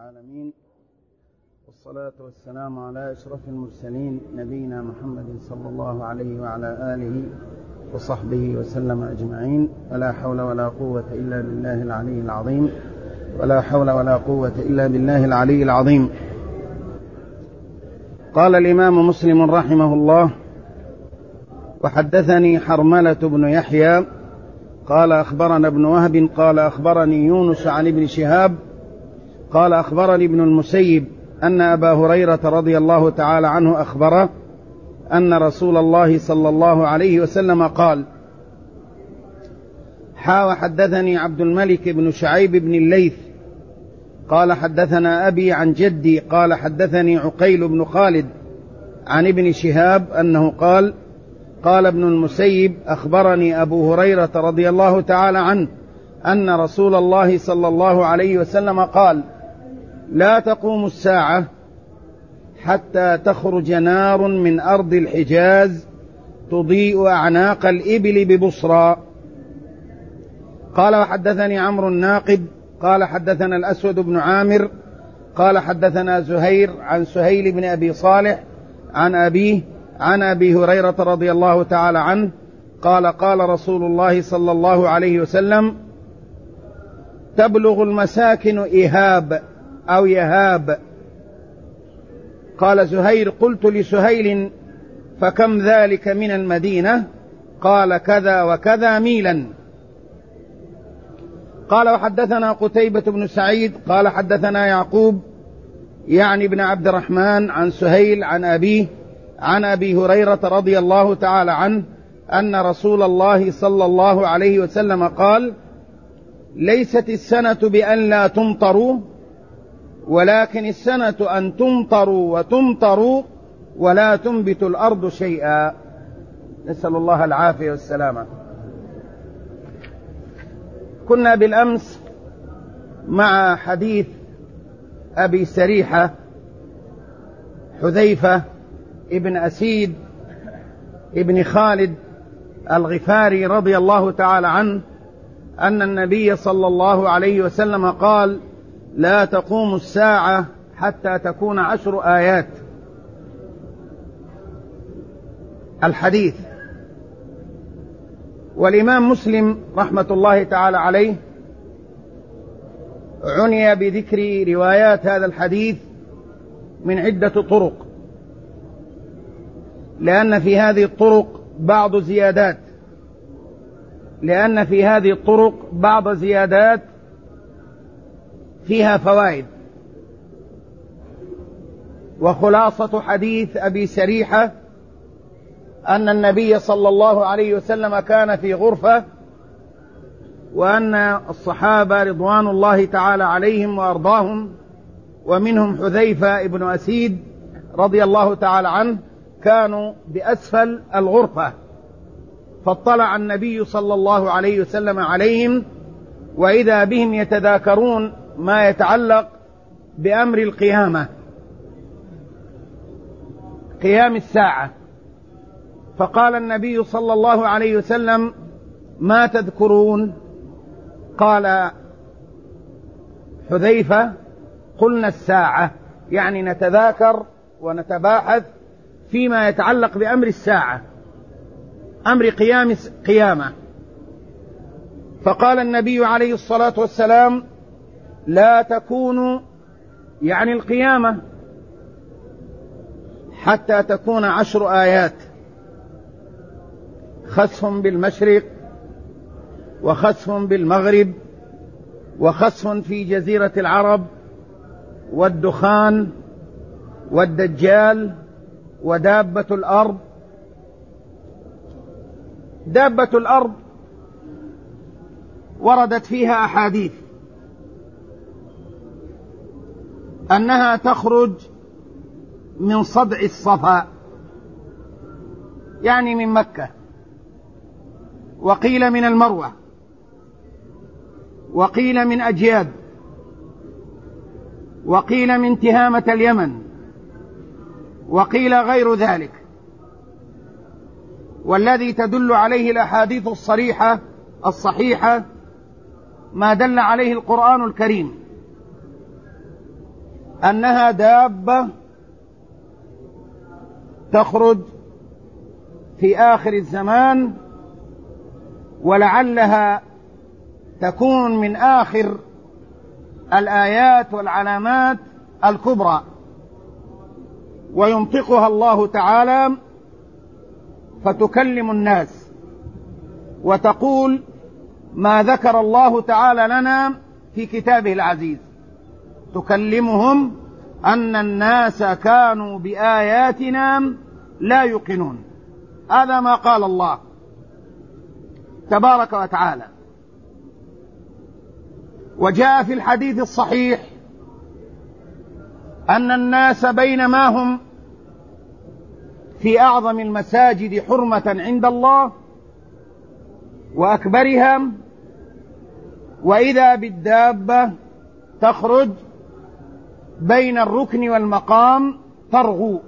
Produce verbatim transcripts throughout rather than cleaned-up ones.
العالمين، والصلاة والسلام على أشرف المرسلين نبينا محمد صلى الله عليه وعلى آله وصحبه وسلم أجمعين. ولا حول ولا قوة إلا بالله العلي العظيم ولا حول ولا قوة إلا بالله العلي العظيم. قال الإمام مسلم رحمه الله: وحدثني حرملة بن يحيى قال أخبرنا ابن وهب قال أخبرني يونس عن ابن شهاب قال أخبرني ابن المسيب أن أبا هريرة رضي الله تعالى عنه أخبره أن رسول الله صلى الله عليه وسلم قال: حا وحدثني عبد الملك بن شعيب بن الليث قال حدثنا أبي عن جدي قال حدثني عقيل بن خالد عن ابن شهاب أنه قال: قال ابن المسيب أخبرني أبو هريرة رضي الله تعالى عنه أن رسول الله صلى الله عليه وسلم قال: لا تقوم الساعة حتى تخرج نار من أرض الحجاز تضيء أعناق الإبل ببصرى. قال: وحدثني عمرو الناقد قال حدثنا الأسود بن عامر قال حدثنا زهير عن سهيل بن أبي صالح عن أبيه عن أبي هريرة رضي الله تعالى عنه قال: قال رسول الله صلى الله عليه وسلم: تبلغ المساكن إهاب أو يهاب. قال زهير: قلت لسهيل: فكم ذلك من المدينة؟ قال: كذا وكذا ميلا. قال: وحدثنا قتيبة بن سعيد قال حدثنا يعقوب يعني ابن عبد الرحمن عن سهيل عن أبيه عن أبي هريرة رضي الله تعالى عنه أن رسول الله صلى الله عليه وسلم قال: ليست السنة بأن لا تمطروا، ولكن السنة أن تمطروا وتمطروا ولا تنبت الأرض شيئا. نسأل الله العافية والسلامة. كنا بالأمس مع حديث أبي سريحة حذيفة ابن أسيد ابن خالد الغفاري رضي الله تعالى عنه أن النبي صلى الله عليه وسلم قال: لا تقوم الساعة حتى تكون عشر آيات. الحديث. والإمام مسلم رحمة الله تعالى عليه عني بذكر روايات هذا الحديث من عدة طرق، لأن في هذه الطرق بعض زيادات لأن في هذه الطرق بعض زيادات فيها فوائد. وخلاصة حديث أبي سريحة أن النبي صلى الله عليه وسلم كان في غرفة، وأن الصحابة رضوان الله تعالى عليهم وأرضاهم ومنهم حذيفة ابن أسيد رضي الله تعالى عنه كانوا بأسفل الغرفة، فاطلع النبي صلى الله عليه وسلم عليهم وإذا بهم يتذاكرون ما يتعلق بأمر القيامة، قيام الساعة. فقال النبي صلى الله عليه وسلم: ما تذكرون؟ قال حذيفة: قلنا الساعة، يعني نتذاكر ونتباحث فيما يتعلق بأمر الساعة، أمر قيام قيامة. فقال النبي عليه الصلاة والسلام: لا تكون، يعني القيامة، حتى تكون عشر آيات: خسف بالمشرق وخسف بالمغرب وخسف في جزيرة العرب والدخان والدجال ودابة الأرض. دابة الأرض وردت فيها أحاديث أنها تخرج من صدع الصفا، يعني من مكة، وقيل من المروة، وقيل من أجياد، وقيل من تهامة اليمن، وقيل غير ذلك. والذي تدل عليه الأحاديث الصريحة الصحيحة ما دل عليه القرآن الكريم، أنها دابة تخرج في آخر الزمان، ولعلها تكون من آخر الآيات والعلامات الكبرى، وينطقها الله تعالى فتكلم الناس وتقول ما ذكر الله تعالى لنا في كتابه العزيز، تكلمهم أن الناس كانوا بآياتنا لا يوقنون. هذا ما قال الله تبارك وتعالى. وجاء في الحديث الصحيح أن الناس بينما هم في أعظم المساجد حرمة عند الله وأكبرها، وإذا بالدابة تخرج بين الركن والمقام ترغو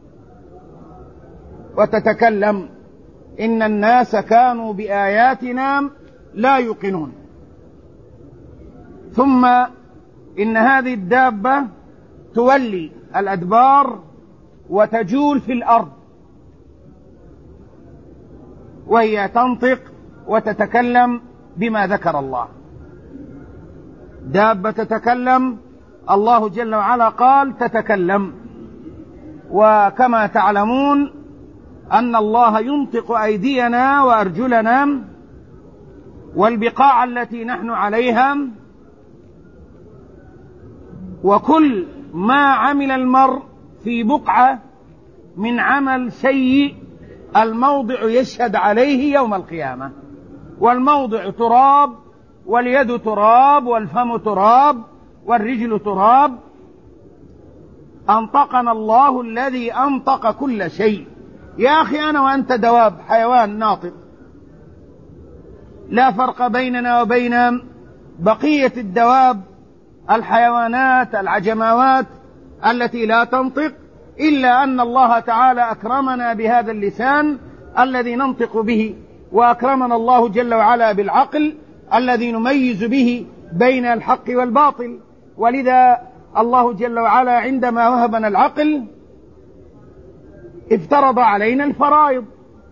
وتتكلم إن الناس كانوا بآياتنا لا يوقنون. ثم إن هذه الدابة تولي الأدبار وتجول في الأرض، وهي تنطق وتتكلم بما ذكر الله. دابة تتكلم، الله جل وعلا قال تتكلم. وكما تعلمون أن الله ينطق أيدينا وأرجلنا والبقاع التي نحن عليها، وكل ما عمل المرء في بقعة من عمل سيء الموضع يشهد عليه يوم القيامة، والموضع تراب، واليد تراب، والفم تراب، والرجل تراب. أنطقنا الله الذي أنطق كل شيء. يا أخي أنا وأنت دواب، حيوان ناطق، لا فرق بيننا وبين بقية الدواب الحيوانات العجماوات التي لا تنطق، إلا أن الله تعالى أكرمنا بهذا اللسان الذي ننطق به، وأكرمنا الله جل وعلا بالعقل الذي نميز به بين الحق والباطل. ولذا الله جل وعلا عندما وهبنا العقل افترض علينا الفرائض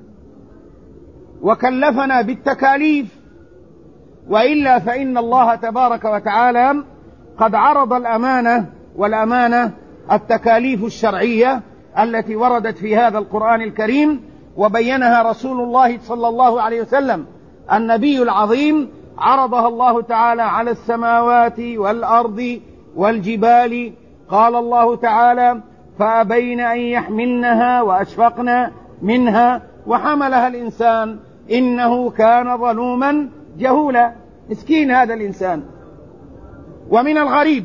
وكلفنا بالتكاليف، وإلا فإن الله تبارك وتعالى قد عرض الأمانة، والأمانة التكاليف الشرعية التي وردت في هذا القرآن الكريم، وبينها رسول الله صلى الله عليه وسلم النبي العظيم، عرضها الله تعالى على السماوات والأرض والجبال. قال الله تعالى فأبين أن يحملنها وأشفقن منها وحملها الإنسان إنه كان ظلوما جهولا. مسكين هذا الإنسان. ومن الغريب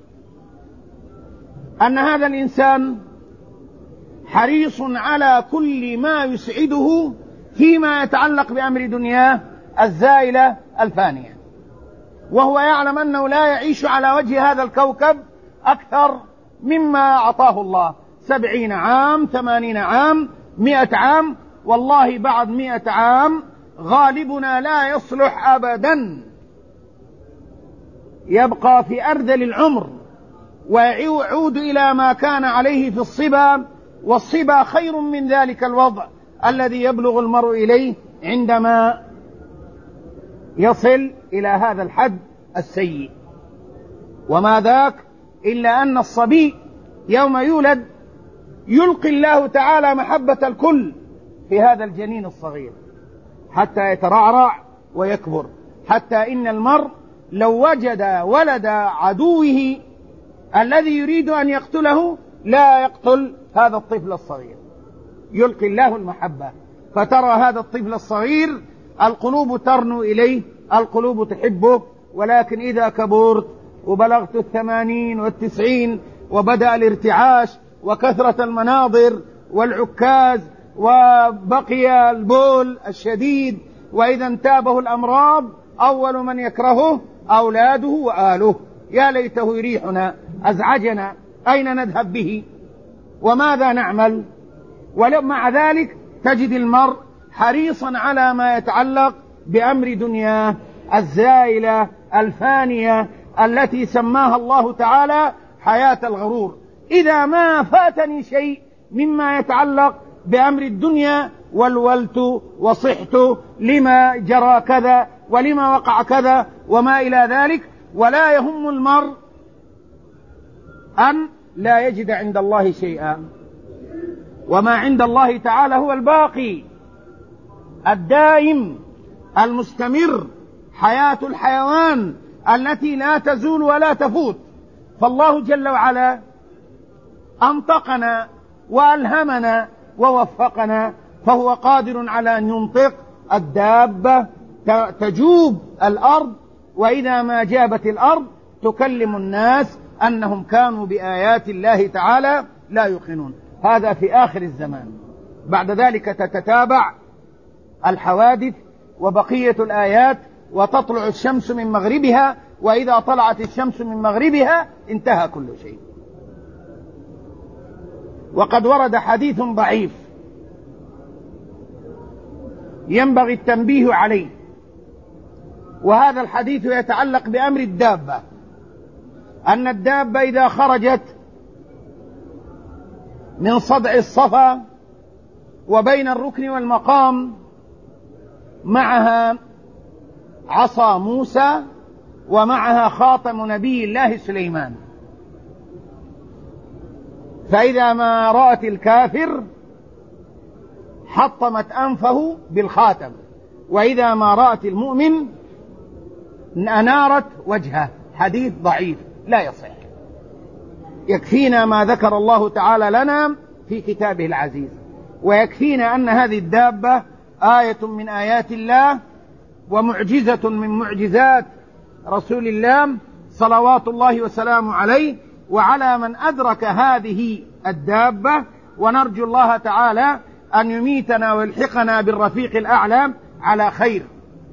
أن هذا الإنسان حريص على كل ما يسعده فيما يتعلق بأمر دنياه الزائلة الفانية، وهو يعلم أنه لا يعيش على وجه هذا الكوكب أكثر مما أعطاه الله، سبعين عام، ثمانين عام، مئة عام. والله بعد مئة عام غالبنا لا يصلح أبدا، يبقى في أرذل العمر ويعود إلى ما كان عليه في الصبا، والصبا خير من ذلك الوضع الذي يبلغ المرء إليه عندما يصل إلى هذا الحد السيء. وما ذاك إلا أن الصبي يوم يولد يلقي الله تعالى محبة الكل في هذا الجنين الصغير حتى يترعرع ويكبر، حتى إن المرء لو وجد ولد عدوه الذي يريد أن يقتله لا يقتل هذا الطفل الصغير، يلقي الله المحبة. فترى هذا الطفل الصغير القلوب ترنو إليه، القلوب تحبه، ولكن إذا كبرت وبلغت الثمانين والتسعين وبدأ الارتعاش وكثرة المناظر والعكاز وبقي البول الشديد، وإذا انتابه الأمراض أول من يكرهه أولاده وآله. يا ليته يريحنا، أزعجنا، أين نذهب به وماذا نعمل؟ ومع ذلك تجد المرء حريصا على ما يتعلق بأمر دنياه الزائلة الفانية التي سماها الله تعالى حياة الغرور. إذا ما فاتني شيء مما يتعلق بأمر الدنيا والولت وصحت لما جرى كذا ولما وقع كذا وما إلى ذلك، ولا يهم المرء أن لا يجد عند الله شيئا، وما عند الله تعالى هو الباقي الدائم المستمر، حياة الحيوان التي لا تزول ولا تفوت. فالله جل وعلا أنطقنا وألهمنا ووفقنا، فهو قادر على أن ينطق الدابة تجوب الأرض، وإذا ما جابت الأرض تكلم الناس أنهم كانوا بآيات الله تعالى لا يوقنون. هذا في آخر الزمان. بعد ذلك تتتابع الحوادث وبقية الآيات، وتطلع الشمس من مغربها، وإذا طلعت الشمس من مغربها انتهى كل شيء. وقد ورد حديث ضعيف ينبغي التنبيه عليه، وهذا الحديث يتعلق بأمر الدابة، أن الدابة إذا خرجت من صدع الصفا وبين الركن والمقام معها عصا موسى ومعها خاتم نبي الله سليمان، فإذا ما رأت الكافر حطمت أنفه بالخاتم، وإذا ما رأت المؤمن أنارت وجهه. حديث ضعيف لا يصح. يكفينا ما ذكر الله تعالى لنا في كتابه العزيز، ويكفينا أن هذه الدابة آية من آيات الله ومعجزة من معجزات رسول الله صلوات الله وسلامه عليه وعلى من أدرك هذه الدابة. ونرجو الله تعالى أن يميتنا ويلحقنا بالرفيق الأعلى على خير.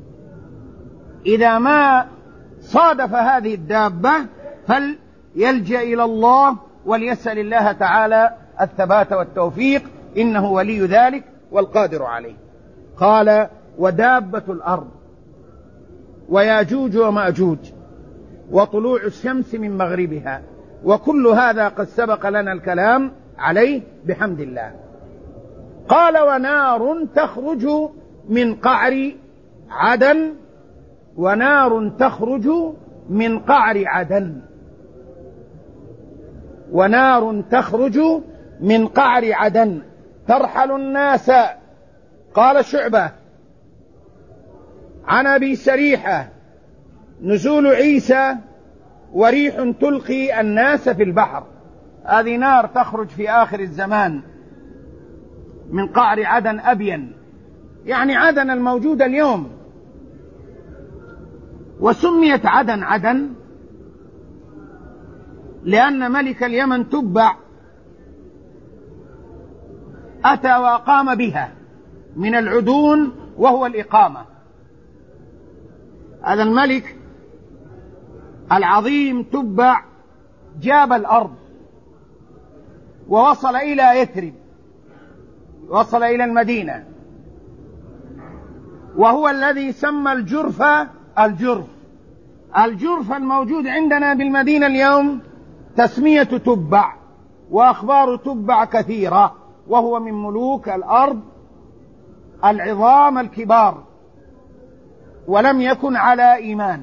إذا ما صادف هذه الدابة فليلجأ إلى الله وليسأل الله تعالى الثبات والتوفيق، إنه ولي ذلك والقادر عليه. قال: ودابة الأرض وياجوج وماجوج وطلوع الشمس من مغربها، وكل هذا قد سبق لنا الكلام عليه بحمد الله. قال: ونار تخرج من قعر عدن، ونار تخرج من قعر عدن، ونار تخرج من قعر عدن ترحل الناس. قال شعبة عن أبي سريحة: نزول عيسى وريح تلقي الناس في البحر. هذه نار تخرج في آخر الزمان من قعر عدن أبين، يعني عدن الموجودة اليوم. وسميت عدن عدن لأن ملك اليمن تبع أتى وأقام بها من العدون، وهو الإقامة. هذا الملك العظيم تبع جاب الأرض ووصل إلى يثرب، وصل إلى المدينة، وهو الذي سمى الجرف الجرف. الجرف الموجود عندنا بالمدينة اليوم تسمية تبع، وأخبار تبع كثيرة، وهو من ملوك الأرض العظام الكبار، ولم يكن على إيمان.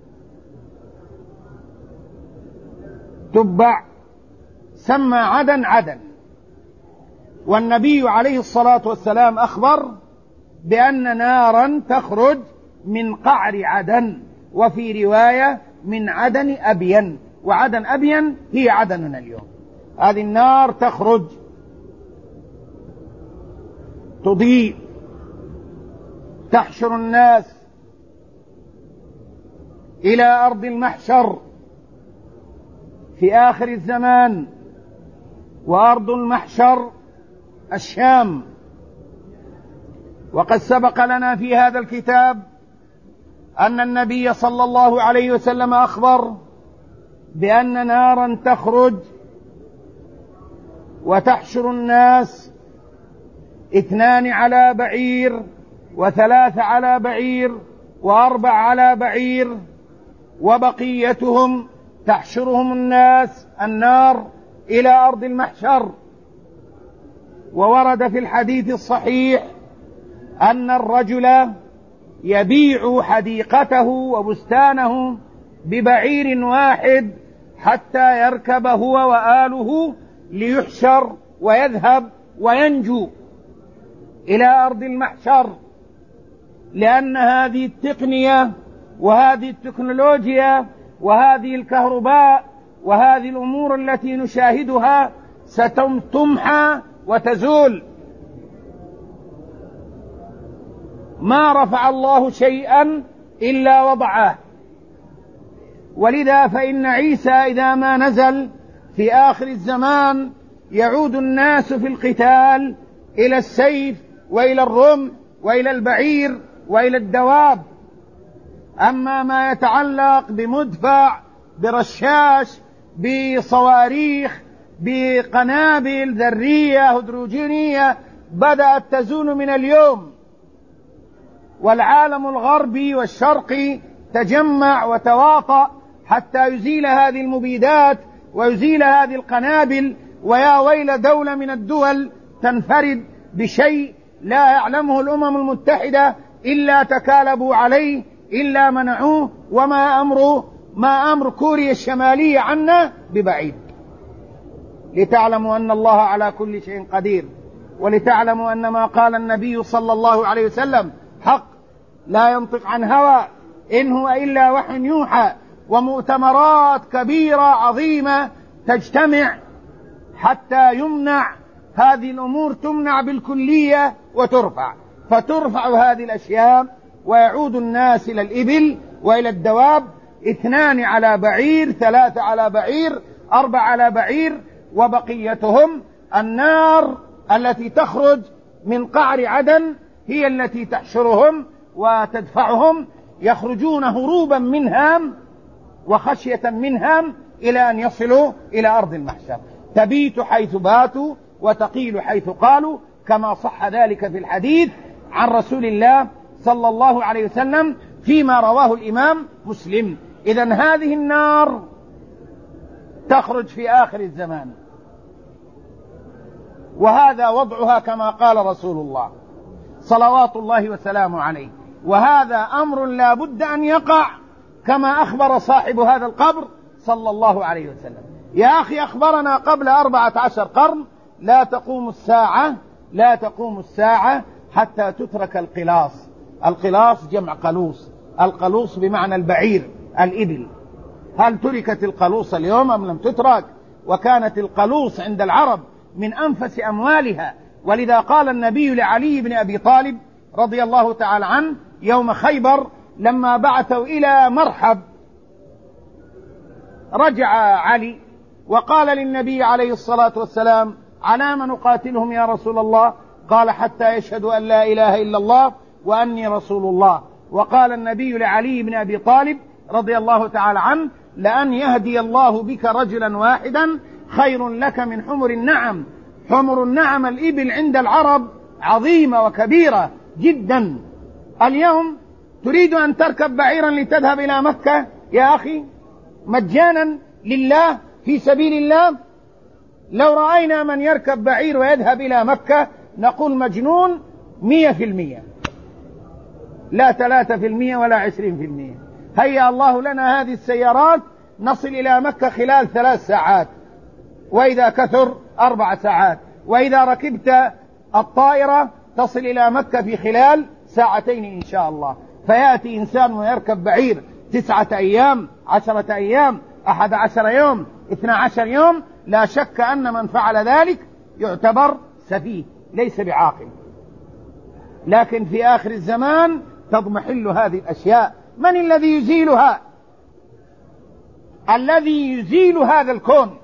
تبع سمى عدن عدن، والنبي عليه الصلاة والسلام أخبر بأن نارا تخرج من قعر عدن، وفي رواية من عدن أبين، وعدن أبين هي عدننا اليوم. هذه النار تخرج تضيء تحشر الناس إلى أرض المحشر في آخر الزمان، وأرض المحشر الشام. وقد سبق لنا في هذا الكتاب أن النبي صلى الله عليه وسلم أخبر بأن نارا تخرج وتحشر الناس، اثنان على بعير، وثلاث على بعير، وأربع على بعير، وبقيتهم تحشرهم الناس النار إلى أرض المحشر. وورد في الحديث الصحيح أن الرجل يبيع حديقته وبستانه ببعير واحد حتى يركب هو وآله ليحشر ويذهب وينجو إلى أرض المحشر، لأن هذه التقنية وهذه التكنولوجيا وهذه الكهرباء وهذه الأمور التي نشاهدها ستمحى وتزول. ما رفع الله شيئا إلا وضعه، ولذا فإن عيسى إذا ما نزل في آخر الزمان يعود الناس في القتال إلى السيف وإلى الرمح وإلى البعير وإلى الدواب. أما ما يتعلق بمدفع، برشاش، بصواريخ، بقنابل ذرية هيدروجينية بدأت تزول من اليوم، والعالم الغربي والشرقي تجمع وتواطأ حتى يزيل هذه المبيدات ويزيل هذه القنابل. ويا ويل دولة من الدول تنفرد بشيء لا يعلمه الأمم المتحدة إلا تكالبوا عليه إلا منعوه، وما أمره ما أمر كوريا الشمالية عنا ببعيد. لتعلموا أن الله على كل شيء قدير، ولتعلموا أن ما قال النبي صلى الله عليه وسلم حق، لا ينطق عن هوى إن هو إلا وحي يوحى. ومؤتمرات كبيرة عظيمة تجتمع حتى يمنع هذه الأمور، تمنع بالكلية وترفع، فترفع هذه الأشياء ويعود الناس إلى الإبل وإلى الدواب، اثنان على بعير، ثلاثة على بعير، أربع على بعير، وبقيتهم النار التي تخرج من قعر عدن هي التي تحشرهم وتدفعهم، يخرجون هروبا منها وخشية منها إلى أن يصلوا إلى أرض المحشر. تبيت حيث باتوا وتقيل حيث قالوا، كما صح ذلك في الحديث عن رسول الله صلى الله عليه وسلم فيما رواه الإمام مسلم. إذن هذه النار تخرج في آخر الزمان، وهذا وضعها كما قال رسول الله صلوات الله وسلامه عليه، وهذا أمر لا بد أن يقع كما أخبر صاحب هذا القبر صلى الله عليه وسلم. يا أخي أخبرنا قبل أربعة عشر قرن لا تقوم الساعة لا تقوم الساعة حتى تترك القلاص. القلاص جمع قلوص، القلوص بمعنى البعير الإبل. هل تركت القلوص اليوم أم لم تترك؟ وكانت القلوص عند العرب من أنفس أموالها، ولذا قال النبي لعلي بن أبي طالب رضي الله تعالى عنه يوم خيبر لما بعثوا إلى مرحب، رجع علي وقال للنبي عليه الصلاة والسلام: على ما نقاتلهم يا رسول الله؟ قال: حتى يشهدوا أن لا إله إلا الله وأني رسول الله. وقال النبي لعلي بن أبي طالب رضي الله تعالى عنه: لأن يهدي الله بك رجلا واحدا خير لك من حمر النعم. حمر النعم الإبل عند العرب عظيمة وكبيرة جدا. اليوم تريد أن تركب بعيرا لتذهب إلى مكة يا أخي مجانا لله في سبيل الله؟ لو رأينا من يركب بعير ويذهب إلى مكة نقول مجنون مية في المية، لا ثلاثة في المية ولا عشرين في المية. هيا الله لنا هذه السيارات نصل إلى مكة خلال ثلاث ساعات، وإذا كثر أربع ساعات، وإذا ركبت الطائرة تصل إلى مكة في خلال ساعتين إن شاء الله. فيأتي إنسان ويركب بعير تسعة أيام، عشرة أيام، أحد عشر يوم، اثنى عشر يوم. لا شك أن من فعل ذلك يعتبر سفيه ليس بعاقل. لكن في آخر الزمان تضمحل هذه الأشياء. من الذي يزيلها؟ الذي يزيل هذا الكون.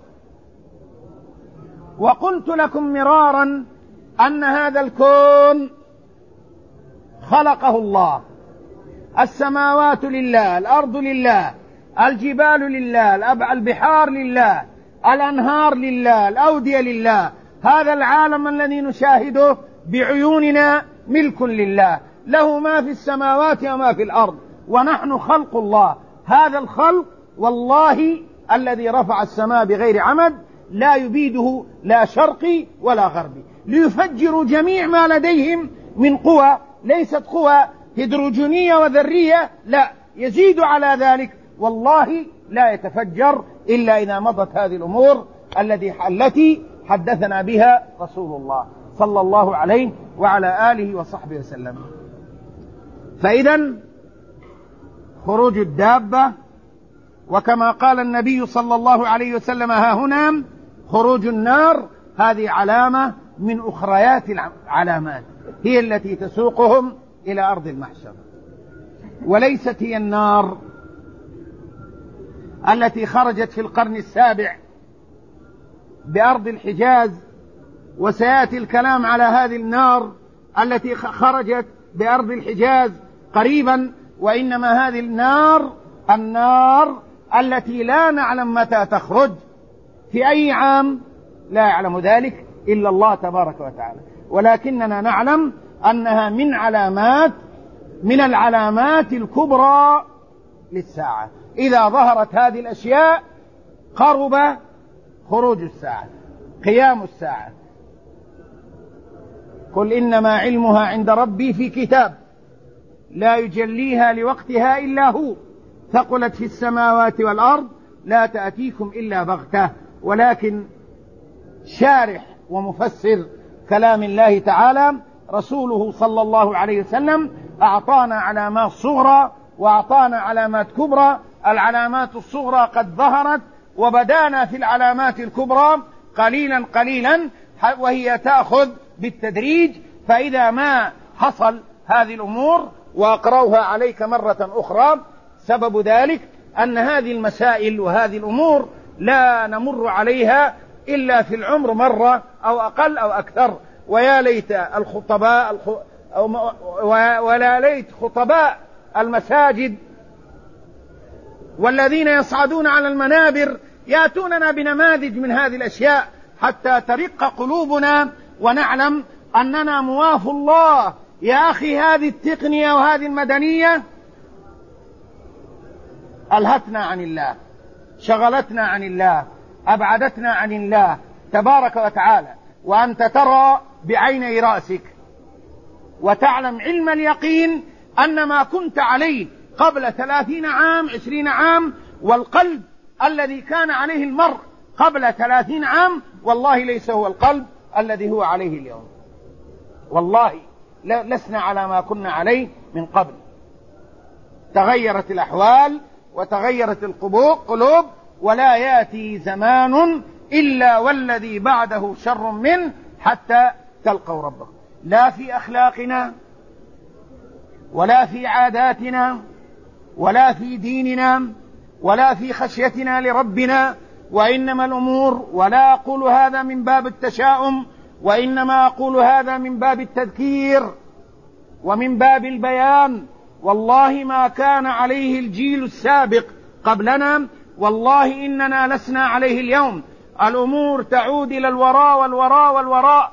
وقلت لكم مرارا أن هذا الكون خلقه الله. السماوات لله، الأرض لله، الجبال لله، البحار لله، الأنهار لله، الأودية لله. هذا العالم الذي نشاهده بعيوننا ملك لله، له ما في السماوات وما في الأرض، ونحن خلق الله. هذا الخلق والله الذي رفع السماء بغير عمد لا يبيده لا شرقي ولا غربي، ليفجروا جميع ما لديهم من قوى، ليست قوى هيدروجينية وذرية، لا، يزيد على ذلك، والله لا يتفجر إلا إذا مضت هذه الأمور التي حدثنا بها رسول الله صلى الله عليه وعلى آله وصحبه وسلم. فإذا خروج الدابة، وكما قال النبي صلى الله عليه وسلم ها هنا خروج النار، هذه علامة من أخريات العلامات، هي التي تسوقهم إلى أرض المحشر، وليست هي النار التي خرجت في القرن السابع بأرض الحجاز، وسيأتي الكلام على هذه النار التي خرجت بأرض الحجاز قريبا، وإنما هذه النار النار التي لا نعلم متى تخرج، في أي عام لا يعلم ذلك إلا الله تبارك وتعالى، ولكننا نعلم أنها من علامات من العلامات الكبرى للساعة. إذا ظهرت هذه الأشياء قرب خروج الساعة، قيام الساعة. قل إنما علمها عند ربي في كتاب لا يجليها لوقتها إلا هو ثقلت في السماوات والأرض لا تأتيكم إلا بغتة. ولكن شارح ومفسر كلام الله تعالى رسوله صلى الله عليه وسلم أعطانا علامات صغرى وأعطانا علامات كبرى. العلامات الصغرى قد ظهرت، وبدانا في العلامات الكبرى قليلا قليلا، وهي تأخذ بالتدريج. فإذا ما حصل هذه الأمور، وأقرأها عليك مرة أخرى، سبب ذلك أن هذه المسائل وهذه الأمور لا نمر عليها إلا في العمر مرة أو أقل أو أكثر، ويا ليت الخطباء الخ... أو... ولا ليت خطباء المساجد والذين يصعدون على المنابر يأتوننا بنماذج من هذه الأشياء حتى ترق قلوبنا ونعلم أننا مواف الله. يا أخي، هذه التقنية وهذه المدنية ألهتنا عن الله، شغلتنا عن الله، أبعدتنا عن الله تبارك وتعالى. وأنت ترى بعيني رأسك وتعلم علم اليقين أن ما كنت عليه قبل ثلاثين عام عشرين عام، والقلب الذي كان عليه المرء قبل ثلاثين عام والله ليس هو القلب الذي هو عليه اليوم. والله لسنا على ما كنا عليه من قبل. تغيرت الأحوال وتغيرت القلوب، ولا يأتي زمان إلا والذي بعده شر منه حتى تلقوا ربكم، لا في أخلاقنا ولا في عاداتنا ولا في ديننا ولا في خشيتنا لربنا، وإنما الأمور، ولا أقول هذا من باب التشاؤم، وإنما أقول هذا من باب التذكير ومن باب البيان. والله ما كان عليه الجيل السابق قبلنا والله إننا لسنا عليه اليوم. الأمور تعود إلى الوراء والوراء والوراء،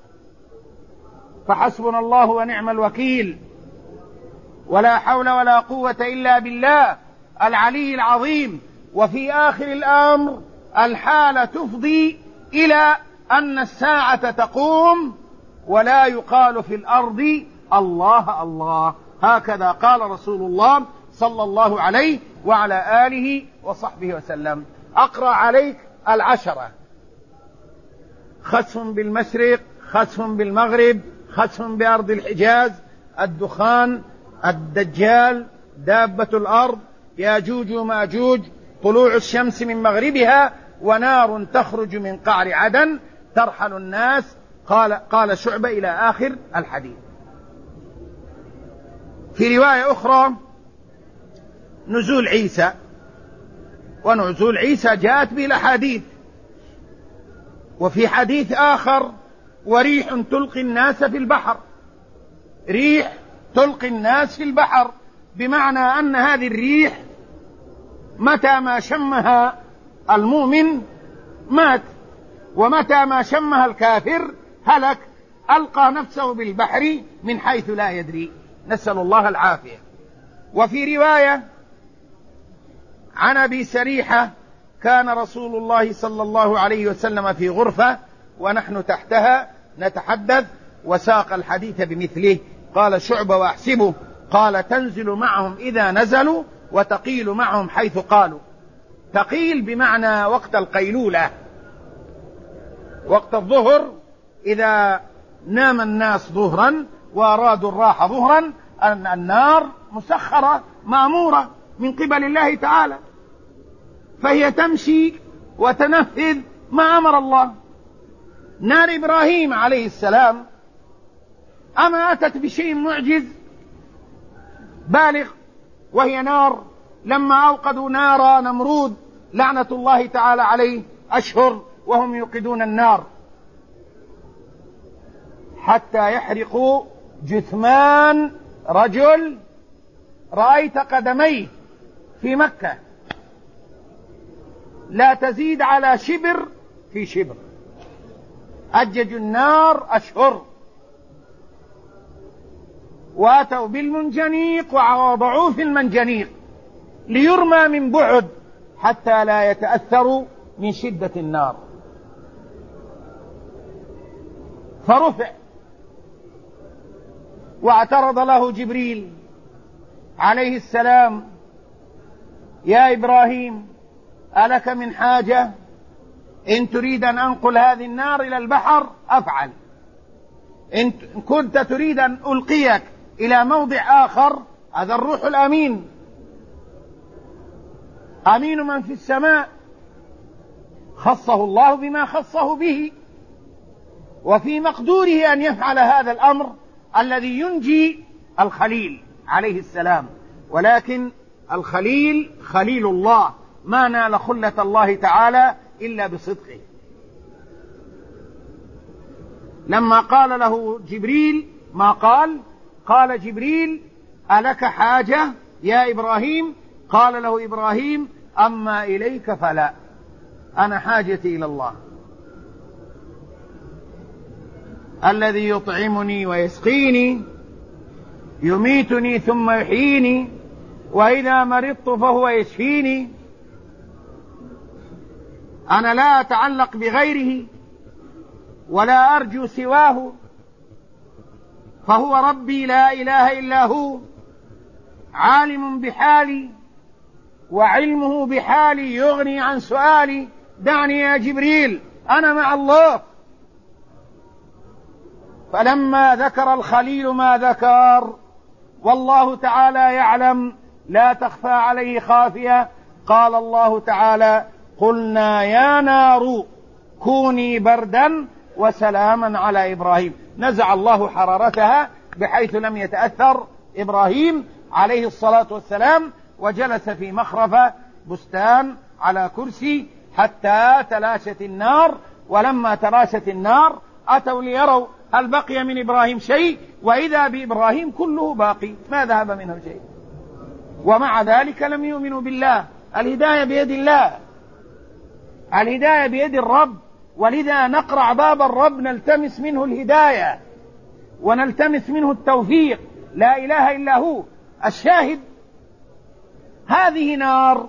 فحسبنا الله ونعم الوكيل، ولا حول ولا قوة إلا بالله العلي العظيم. وفي آخر الأمر الحالة تفضي إلى أن الساعة تقوم ولا يقال في الأرض الله الله. هكذا قال رسول الله صلى الله عليه وعلى آله وصحبه وسلم. أقرأ عليك العشرة: خسف بالمشرق، خسف بالمغرب، خسف بأرض الحجاز، الدخان، الدجال، دابة الأرض، ياجوج وماجوج، طلوع الشمس من مغربها، ونار تخرج من قعر عدن ترحل الناس. قال, قال شعبة إلى آخر الحديث. في رواية أخرى نزول عيسى، ونزول عيسى جاءت به الأحاديث. وفي حديث آخر: وريح تلقي الناس في البحر، ريح تلقي الناس في البحر، بمعنى أن هذه الريح متى ما شمها المؤمن مات، ومتى ما شمها الكافر هلك، ألقى نفسه بالبحر من حيث لا يدري، نسأل الله العافية. وفي رواية عن أبي سريحة كان رسول الله صلى الله عليه وسلم في غرفة ونحن تحتها نتحدث، وساق الحديث بمثله. قال شعبة وأحسبه قال تنزل معهم إذا نزلوا وتقيل معهم حيث قالوا. تقيل بمعنى وقت القيلولة، وقت الظهر إذا نام الناس ظهرا وأرادوا الراحة ظهرا، أن النار مسخرة مأمورة من قبل الله تعالى، فهي تمشي وتنفذ ما أمر الله. نار إبراهيم عليه السلام أما أتت بشيء معجز بالغ، وهي نار لما أوقدوا نار نمرود لعنة الله تعالى عليه أشهر وهم يوقدون النار حتى يحرقوا جثمان رجل رأيت قدميه في مكة لا تزيد على شبر في شبر، أجج النار أشهر، واتوا بالمنجنيق ووضعوه في المنجنيق ليرمى من بعد حتى لا يتأثروا من شدة النار. فرفع واعترض له جبريل عليه السلام: يا إبراهيم ألك من حاجة؟ إن تريد أن أنقل هذه النار إلى البحر أفعل، إن كنت تريد أن ألقيك إلى موضع آخر، هذا الروح الأمين أمين من في السماء خصه الله بما خصه به، وفي مقدوره أن يفعل هذا الأمر الذي ينجي الخليل عليه السلام. ولكن الخليل خليل الله ما نال خلة الله تعالى إلا بصدقه. لما قال له جبريل ما قال، قال جبريل: ألك حاجة يا إبراهيم؟ قال له إبراهيم: أما إليك فلا، أنا حاجتي إلى الله الذي يطعمني ويسقيني، يميتني ثم يحييني، وإذا مرضت فهو يشفيني. أنا لا أتعلق بغيره ولا أرجو سواه، فهو ربي لا إله إلا هو، عالم بحالي وعلمه بحالي يغني عن سؤالي. دعني يا جبريل أنا مع الله. فلما ذكر الخليل ما ذكر والله تعالى يعلم لا تخفى عليه خافية، قال الله تعالى: قلنا يا نار كوني بردا وسلاما على إبراهيم. نزع الله حرارتها بحيث لم يتأثر إبراهيم عليه الصلاة والسلام، وجلس في مخرفة بستان على كرسي حتى تلاشت النار. ولما تلاشت النار أتوا ليروا هل بقي من إبراهيم شيء، وإذا بإبراهيم كله باقي ما ذهب منه شيء، ومع ذلك لم يؤمنوا بالله. الهداية بيد الله، الهداية بيد الرب، ولذا نقرع باب الرب نلتمس منه الهداية ونلتمس منه التوفيق. لا إله إلا هو. الشاهد: هذه نار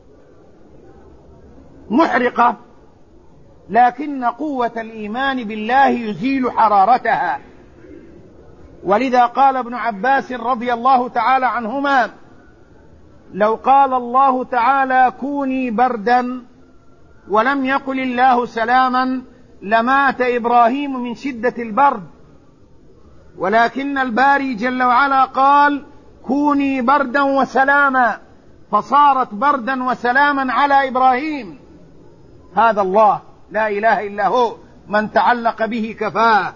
محرقة، لكن قوة الإيمان بالله يزيل حرارتها. ولذا قال ابن عباس رضي الله تعالى عنهما: لو قال الله تعالى كوني بردا ولم يقل الله سلاما لمات إبراهيم من شدة البرد، ولكن الباري جل وعلا قال كوني بردا وسلاما، فصارت بردا وسلاما على إبراهيم. هذا الله لا إله إلا هو، من تعلق به كفاه،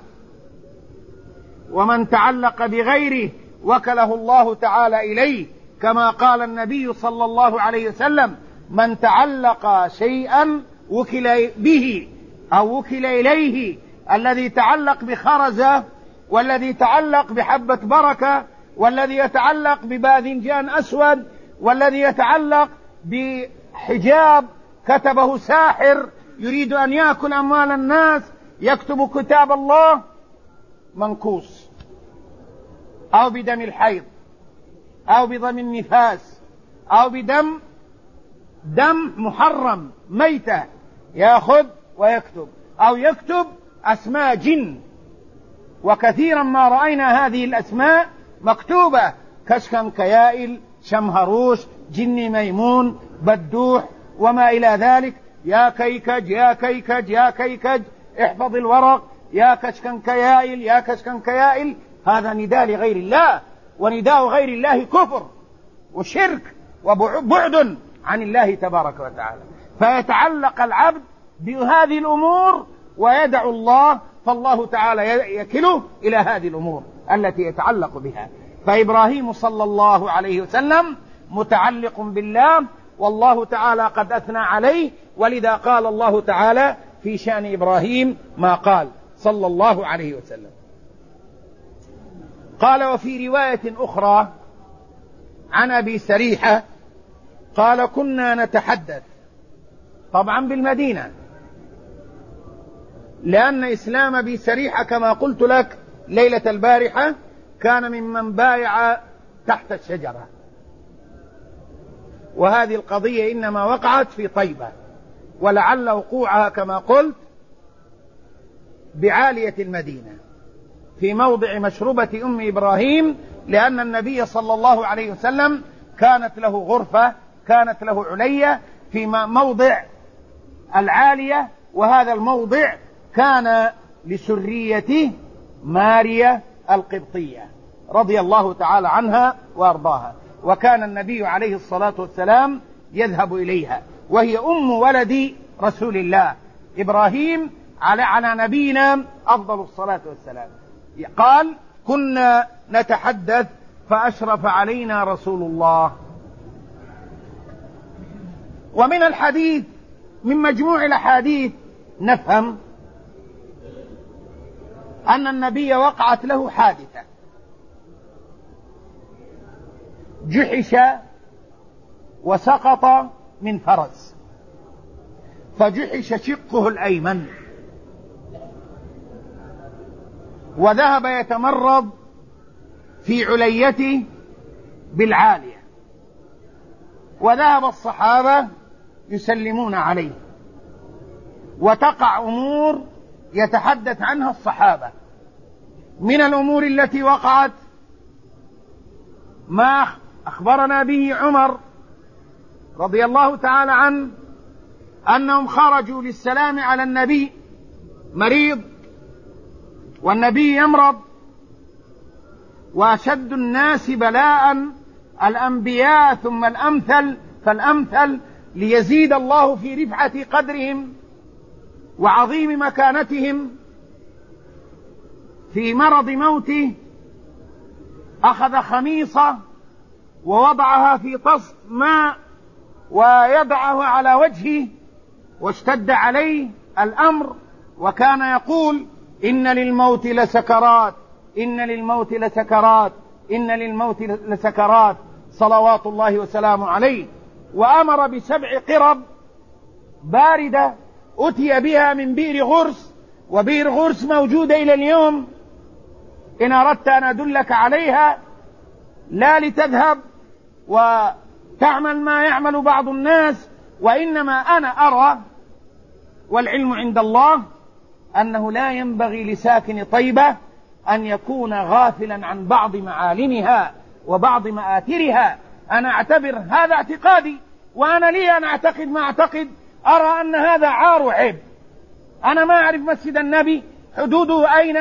ومن تعلق بغيره وكله الله تعالى إليه، كما قال النبي صلى الله عليه وسلم: من تعلق شيئا وكل به أو وكل إليه. الذي تعلق بخرزة، والذي تعلق بحبة بركة، والذي يتعلق بباذنجان أسود، والذي يتعلق بحجاب كتبه ساحر يريد أن يأكل أموال الناس، يكتب كتاب الله، منكوس، أو بدم الحيض، أو بدم النفاس، أو بدم دم محرم ميتة يأخذ ويكتب، أو يكتب أسماء جن، وكثيرا ما رأينا هذه الأسماء مكتوبة: كشكم كيائل، شمهروش، جني ميمون، بدوح، وما إلى ذلك. يا كيكج يا كيكج يا كيكج احفظ الورق، يا كشكم كيائل يا كشكم كيائل. هذا نداء لغير الله، ونداء غير الله كفر وشرك وبعد عن الله تبارك وتعالى. فيتعلق العبد بهذه الأمور ويدع الله، فالله تعالى يكله إلى هذه الأمور التي يتعلق بها. فإبراهيم صلى الله عليه وسلم متعلق بالله، والله تعالى قد أثنى عليه، ولذا قال الله تعالى في شأن إبراهيم ما قال صلى الله عليه وسلم. قال: وفي رواية أخرى عن أبي سريحة قال: كنا نتحدث، طبعا بالمدينة، لأن إسلام أبي سريحة كما قلت لك ليلة البارحة كان ممن بايع تحت الشجرة، وهذه القضية إنما وقعت في طيبة، ولعل وقوعها كما قلت بعالية المدينة في موضع مشربة أم إبراهيم، لأن النبي صلى الله عليه وسلم كانت له غرفة، كانت له علية في موضع العالية، وهذا الموضع كان لسرية ماريا القبطية رضي الله تعالى عنها وأرضاها، وكان النبي عليه الصلاة والسلام يذهب إليها، وهي أم ولد رسول الله إبراهيم على على نبينا أفضل الصلاة والسلام. قال: كنا نتحدث فأشرف علينا رسول الله. ومن الحديث، من مجموع الأحاديث، نفهم أن النبي وقعت له حادثة، جحش وسقط من فرس، فجحش شقه الأيمن، وذهب يتمرض في عليته بالعالية، وذهب الصحابة يسلمون عليه، وتقع أمور يتحدث عنها الصحابة. من الأمور التي وقعت ما أخبرنا به عمر رضي الله تعالى عنه أنهم خرجوا للسلام على النبي مريض، والنبي يمرض، وأشد الناس بلاء الأنبياء ثم الأمثل فالأمثل، ليزيد الله في رفعة قدرهم وعظيم مكانتهم. في مرض موته أخذ خميصة ووضعها في طست ماء ويضعه على وجهه، واشتد عليه الأمر، وكان يقول: إن للموت لسكرات، إن للموت لسكرات، إن للموت لسكرات، صلوات الله وسلامه عليه. وأمر بسبع قرب باردة أتي بها من بئر غرس، وبئر غرس موجودة إلى اليوم، إن أردت أن أدلك عليها لا لتذهب وتعمل ما يعمل بعض الناس، وإنما أنا أرى والعلم عند الله أنه لا ينبغي لساكن طيبة أن يكون غافلا عن بعض معالمها وبعض مآثرها. أنا أعتبر هذا اعتقادي، وأنا لي أن أعتقد ما أعتقد، أرى أن هذا عار وعيب. أنا ما أعرف مسجد النبي حدوده أين،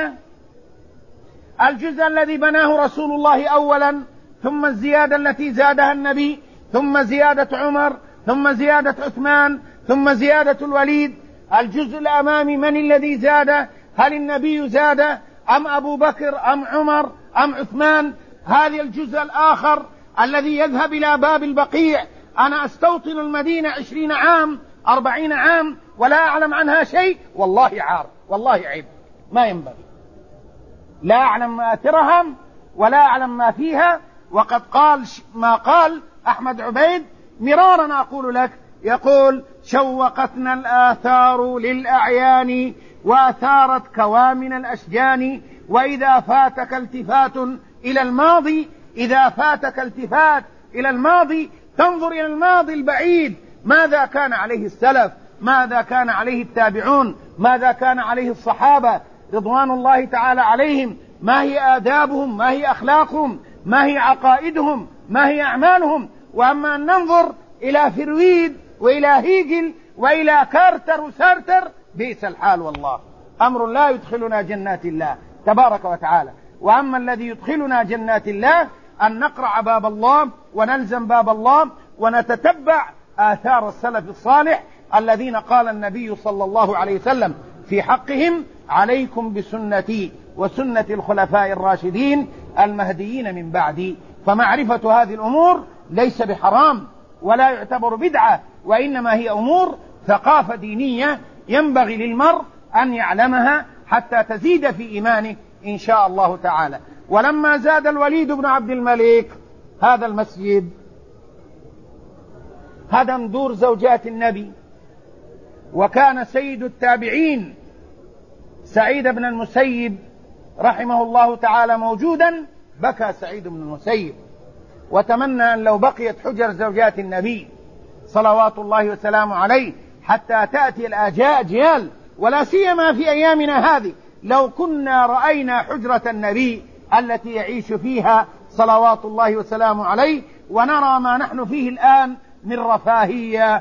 الجزء الذي بناه رسول الله أولا، ثم الزيادة التي زادها النبي، ثم زيادة عمر، ثم زيادة عثمان، ثم زيادة الوليد. الجزء الأمامي من الذي زاد؟ هل النبي زاد أم أبو بكر أم عمر أم عثمان؟ هذا الجزء الآخر الذي يذهب إلى باب البقيع، أنا أستوطن المدينة عشرين عام أربعين عام ولا أعلم عنها شيء، والله عار، والله عيب، ما ينبغي. لا أعلم مآثرهم ولا أعلم ما فيها. وقد قال ما قال أحمد عبيد مرارا، أقول لك، يقول: شوقتنا الآثار للأعيان وأثارت كوامن الأشجان، وإذا فاتك التفات إلى الماضي، إذا فاتك التفات إلى الماضي تنظر إلى الماضي البعيد ماذا كان عليه السلف، ماذا كان عليه التابعون، ماذا كان عليه الصحابة رضوان الله تعالى عليهم، ما هي آدابهم، ما هي أخلاقهم، ما هي عقائدهم، ما هي أعمالهم. وأما أن ننظر إلى فرويد وإلى هيجل وإلى كارتر وسارتر، بئس الحال والله، أمر لا يدخلنا جنات الله تبارك وتعالى. وأما الذي يدخلنا جنات الله أن نقرع باب الله ونلزم باب الله ونتتبع آثار السلف الصالح الذين قال النبي صلى الله عليه وسلم في حقهم: عليكم بسنتي وسنة الخلفاء الراشدين المهديين من بعدي. فمعرفة هذه الأمور ليس بحرام ولا يعتبر بدعة، وإنما هي أمور ثقافة دينية ينبغي للمرء أن يعلمها حتى تزيد في إيمانه إن شاء الله تعالى. ولما زاد الوليد بن عبد الملك هذا المسجد هدم دور زوجات النبي، وكان سيد التابعين سعيد بن المسيب رحمه الله تعالى موجودا، بكى سعيد بن المسيب وتمنى أن لو بقيت حجر زوجات النبي صلوات الله وسلامه عليه حتى تأتي الأجيال، ولا سيما في أيامنا هذه، لو كنا رأينا حجرة النبي التي يعيش فيها صلوات الله وسلامه عليه ونرى ما نحن فيه الآن من رفاهية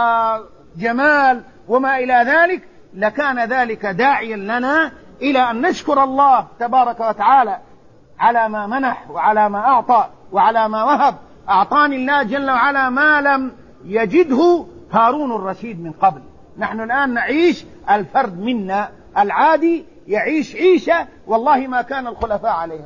وجمال وما إلى ذلك، لكان ذلك داعيا لنا إلى أن نشكر الله تبارك وتعالى على ما منح وعلى ما أعطى وعلى ما وهب. أعطاني الله جل وعلا ما لم يجده هارون الرشيد من قبل. نحن الآن نعيش، الفرد منا العادي يعيش عيشة والله ما كان الخلفاء عليها،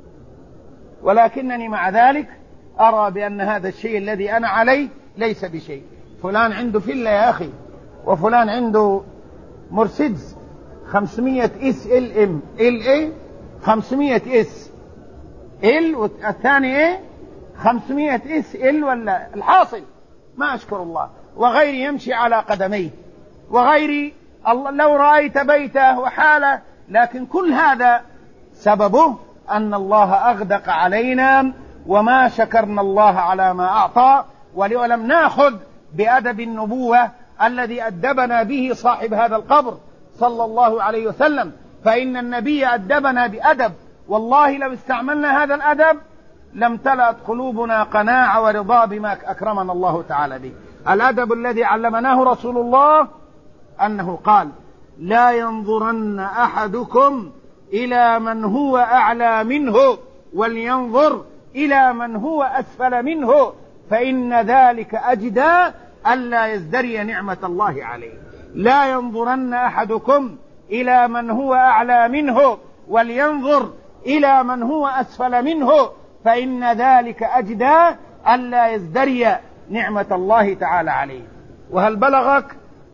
ولكنني مع ذلك أرى بأن هذا الشيء الذي أنا عليه ليس بشيء. فلان عنده فيلا يا أخي، وفلان عنده مرسيدس خمسمية اس ال ام ال اي خمسمية اس ال، والثاني ايه خمسمية اس ال، ولا الحاصل ما أشكر الله. وغير يمشي على قدميه، وغير لو رأيت بيته وحاله، لكن كل هذا سببه أن الله أغدق علينا وما شكرنا الله على ما أعطى، ولم نأخذ بأدب النبوة الذي أدبنا به صاحب هذا القبر صلى الله عليه وسلم. فإن النبي أدبنا بأدب، والله لو استعملنا هذا الأدب لم تلأت قلوبنا قناعة ورضا بما أكرمنا الله تعالى به. الأدب الذي علمناه رسول الله أنه قال: لا ينظرن أحدكم إلى من هو أعلى منه ولينظر إلى من هو أسفل منه، فإن ذلك أجدى ألا يزدري نعمة الله عليه. لا ينظرن أحدكم إلى من هو أعلى منه ولينظر إلى من هو أسفل منه، فإن ذلك أجدى ألا يزدري نعمة الله تعالى عليه. وهل بلغك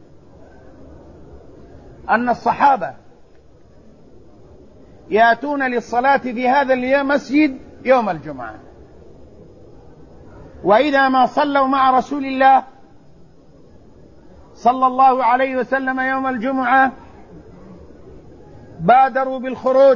أن الصحابة يأتون للصلاة في هذا المسجد يوم الجمعة، وإذا ما صلوا مع رسول الله صلى الله عليه وسلم يوم الجمعة بادروا بالخروج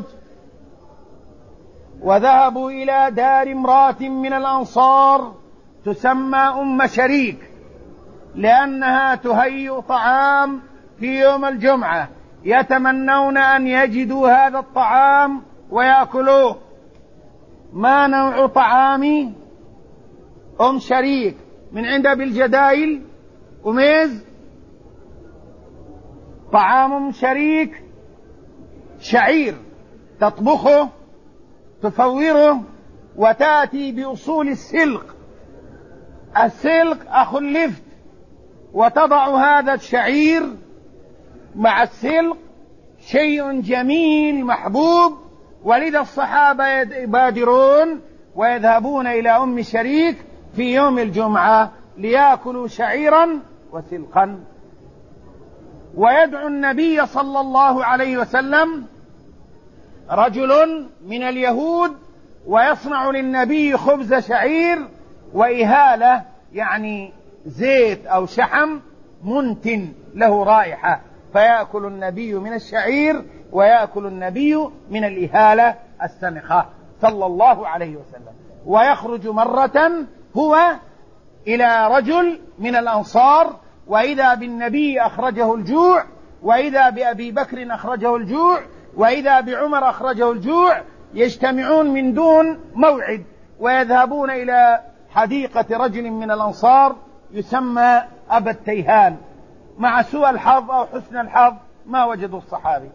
وذهبوا إلى دار امرأة من الأنصار تسمى أم شريك، لأنها تهيئ طعام في يوم الجمعة، يتمنون أن يجدوا هذا الطعام ويأكلوه. ما نوع طعام أم شريك؟ من عند بالجدائل أميز. طعام أم شريك شعير تطبخه تفوره وتأتي بأصول السلق. السلق أخو اللفت، وتضع هذا الشعير مع السلق، شيء جميل محبوب، ولذا الصحابة يبادرون ويذهبون إلى أم شريك في يوم الجمعة ليأكلوا شعيرا وسلقا. ويدعو النبي صلى الله عليه وسلم رجل من اليهود ويصنع للنبي خبز شعير وإهالة، يعني زيت أو شحم منتن له رائحة، فيأكل النبي من الشعير ويأكل النبي من الإهالة السنخة صلى الله عليه وسلم. ويخرج مرة هو إلى رجل من الأنصار، وإذا بالنبي أخرجه الجوع، وإذا بأبي بكر أخرجه الجوع، وإذا بعمر أخرجه الجوع، يجتمعون من دون موعد ويذهبون إلى حديقة رجل من الأنصار يسمى أبا التيهان. مع سوء الحظ أو حسن الحظ ما وجدوا الصحابي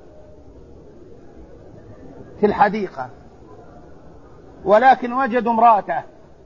في الحديقة، ولكن وجدوا امرأته،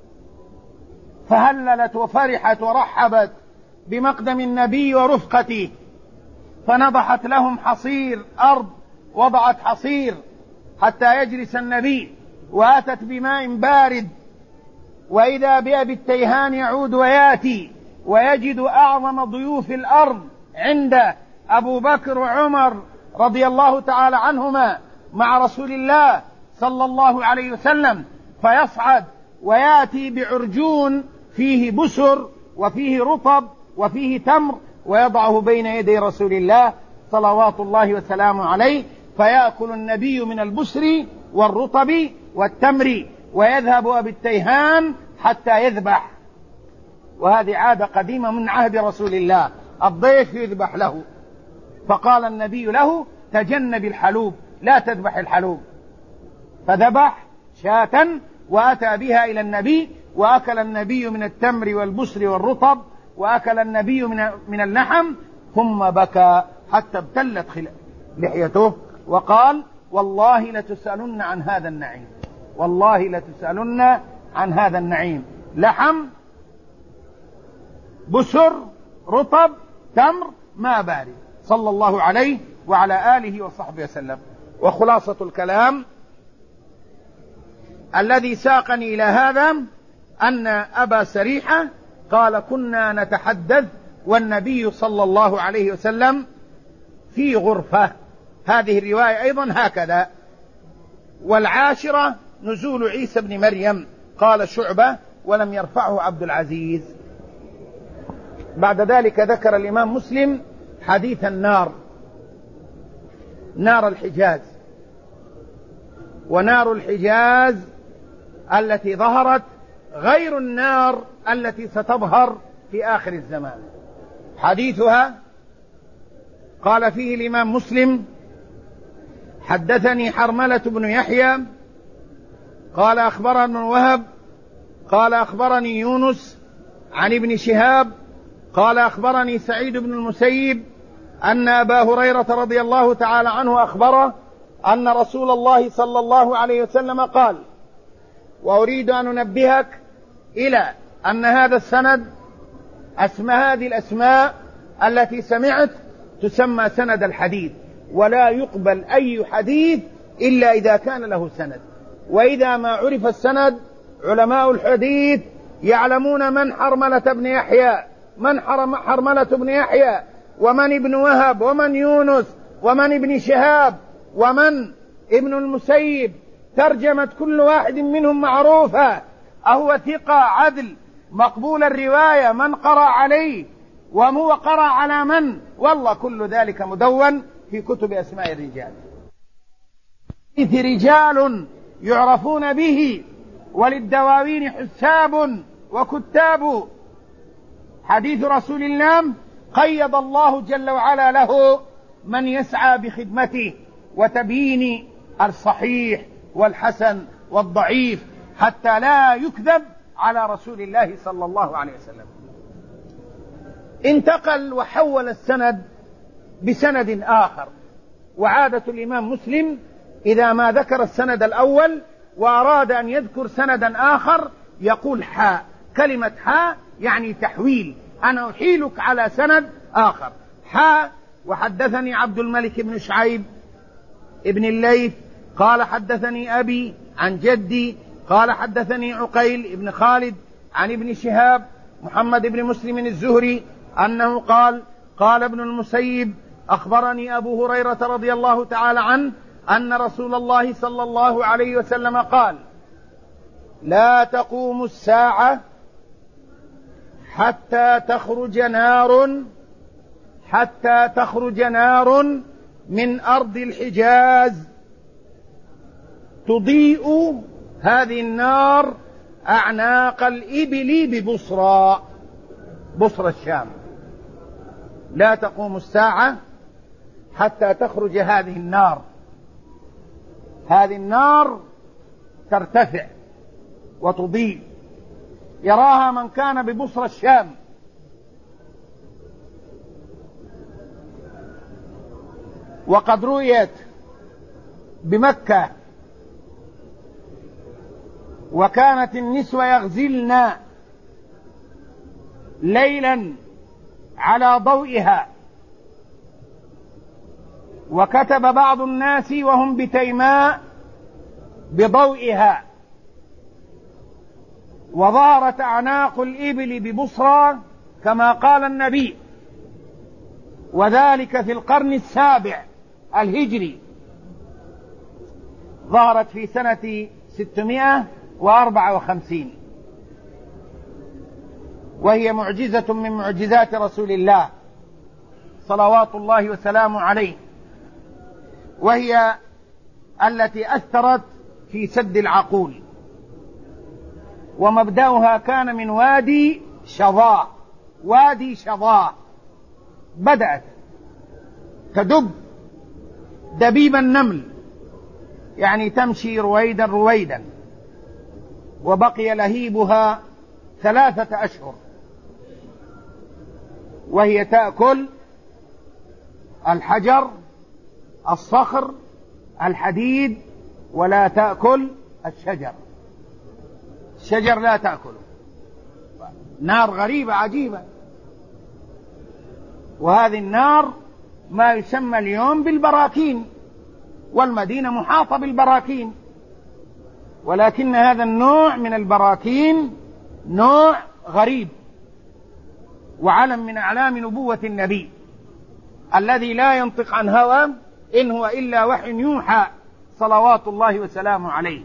فهللت وفرحت ورحبت بمقدم النبي ورفقته، فنضحت لهم حصير أرض، وضعت حصير حتى يجلس النبي، وأتت بماء بارد، وإذا بأبي التيهان يعود وياتي ويجد أعظم ضيوف الأرض عنده أبو بكر وعمر رضي الله تعالى عنهما مع رسول الله صلى الله عليه وسلم، فيصعد وياتي بعرجون فيه بسر وفيه رطب وفيه تمر، ويضعه بين يدي رسول الله صلوات الله وسلامه عليه، فيأكل النبي من البسر والرطب والتمر، ويذهب أبي التيهان حتى يذبح. وهذه عادة قديمة من عهد رسول الله، الضيف يذبح له، فقال النبي له تجنب الحلوب، لا تذبح الحلوب، فذبح شاة وأتى بها إلى النبي، وأكل النبي من التمر والبسر والرطب، وأكل النبي من من اللحم، ثم بكى حتى ابتلت لحيته وقال والله لتسألن عن هذا النعيم، والله لتسألن عن هذا النعيم، لحم بسر رطب تمر ما بارد، صلى الله عليه وعلى آله وصحبه وسلم. وخلاصة الكلام الذي ساقني إلى هذا أن أبا سريحة قال كنا نتحدث والنبي صلى الله عليه وسلم في غرفة. هذه الرواية أيضا هكذا. والعاشرة نزول عيسى بن مريم، قال شعبة ولم يرفعه عبد العزيز. بعد ذلك ذكر الإمام مسلم حديث النار، نار الحجاز، ونار الحجاز التي ظهرت غير النار التي ستظهر في آخر الزمان. حديثها قال فيه الإمام مسلم حدثني حرملة بن يحيى قال أخبرنا ابن وهب قال أخبرني يونس عن ابن شهاب قال أخبرني سعيد بن المسيب أن أبا هريرة رضي الله تعالى عنه أخبره أن رسول الله صلى الله عليه وسلم قال: وأريد أن أنبهك إلى أن هذا السند أسمى هذه الأسماء التي سمعت تسمى سند الحديث، ولا يقبل أي حديث إلا إذا كان له سند. وإذا ما عرف السند علماء الحديث يعلمون من حرملة بن يحيى، من حرملة بن يحيى، ومن ابن وهب، ومن يونس، ومن ابن شهاب، ومن ابن المسيب، ترجمة كل واحد منهم معروفة، أهو ثقة عدل مقبول الرواية، من قرأ عليه وهو قرأ على من، والله كل ذلك مدون في كتب أسماء الرجال. رجال يعرفون به وللدواوين حساب وكتاب. حديث رسول الله قيض الله جل وعلا له من يسعى بخدمته وتبيين الصحيح والحسن والضعيف حتى لا يكذب على رسول الله صلى الله عليه وسلم. انتقل وحول السند بسند آخر. وعادة الإمام مسلم إذا ما ذكر السند الأول وأراد أن يذكر سندا آخر يقول حاء. كلمة حاء يعني تحويل، أنا أحيلك على سند آخر. حاء. وحدثني عبد الملك بن شعيب ابن الليث قال حدثني أبي عن جدي قال حدثني عقيل ابن خالد عن ابن شهاب محمد بن مسلم الزهري أنه قال: قال ابن المسيب أخبرني أبو هريرة رضي الله تعالى عنه أن رسول الله صلى الله عليه وسلم قال: لا تقوم الساعة حتى تخرج نار حتى تخرج نار من أرض الحجاز تضيء هذه النار أعناق الإبل ببصرى. بصرى الشام. لا تقوم الساعة حتى تخرج هذه النار. هذه النار ترتفع وتضيء، يراها من كان ببصرى الشام. وقد رؤيت بمكة، وكانت النسوة يغزلن ليلا على ضوئها. وكتب بعض الناس وهم بتيماء بضوئها. وظهرت أعناق الإبل ببصرى كما قال النبي، وذلك في القرن السابع الهجري، ظهرت في سنة ستمائة وأربعة وخمسين، وهي معجزة من معجزات رسول الله صلوات الله وسلامه عليه، وهي التي أثرت في سد العقول. ومبدأها كان من وادي شظاء. وادي شظاء بدأت تدب دبيب النمل، يعني تمشي رويدا رويدا، وبقي لهيبها ثلاثة أشهر، وهي تأكل الحجر، الصخر، الحديد، ولا تأكل الشجر. الشجر لا تأكله. نار غريبة عجيبة. وهذه النار ما يسمى اليوم بالبراكين، والمدينة محاطة بالبراكين، ولكن هذا النوع من البراكين نوع غريب، وعلم من أعلام نبوة النبي الذي لا ينطق عن هوى إن هو إلا وحي يوحى صلوات الله وسلامه عليه.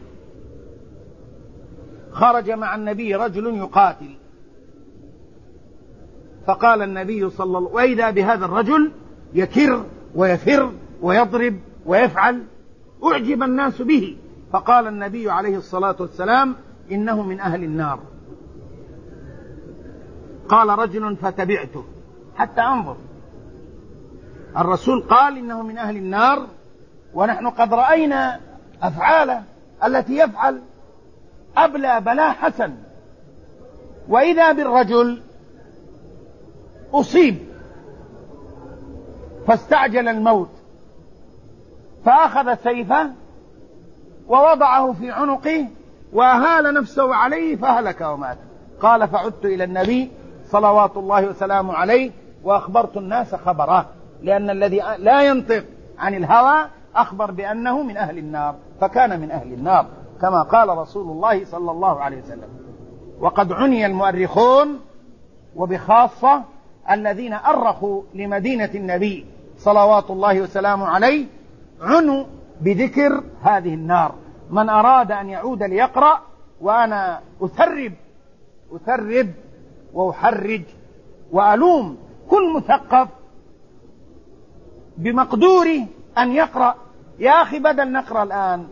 خرج مع النبي رجل يقاتل، فقال النبي صلى الله عليه وسلم: وإذا بهذا الرجل يكر ويفر ويضرب ويفعل، أعجب الناس به، فقال النبي عليه الصلاة والسلام: إنه من أهل النار. قال رجل: فتبعته حتى أنظر. الرسول قال إنه من أهل النار، ونحن قد رأينا أفعاله التي يفعل، أبلى بلاء حسن. وإذا بالرجل أصيب فاستعجل الموت، فأخذ سيفه ووضعه في عنقه وأهال نفسه عليه فهلك ومات. قال: فعدت إلى النبي صلوات الله وسلامه عليه وأخبرت الناس خبره، لأن الذي لا ينطق عن الهوى أخبر بأنه من أهل النار، فكان من أهل النار كما قال رسول الله صلى الله عليه وسلم. وقد عني المؤرخون، وبخاصة الذين أرخوا لمدينة النبي صلوات الله وسلامه عليه، عنوا بذكر هذه النار. من أراد أن يعود ليقرأ، وأنا أثرب أثرب وأحرج وألوم كل مثقف بمقدوره أن يقرأ. يا أخي بدل نقرأ الآن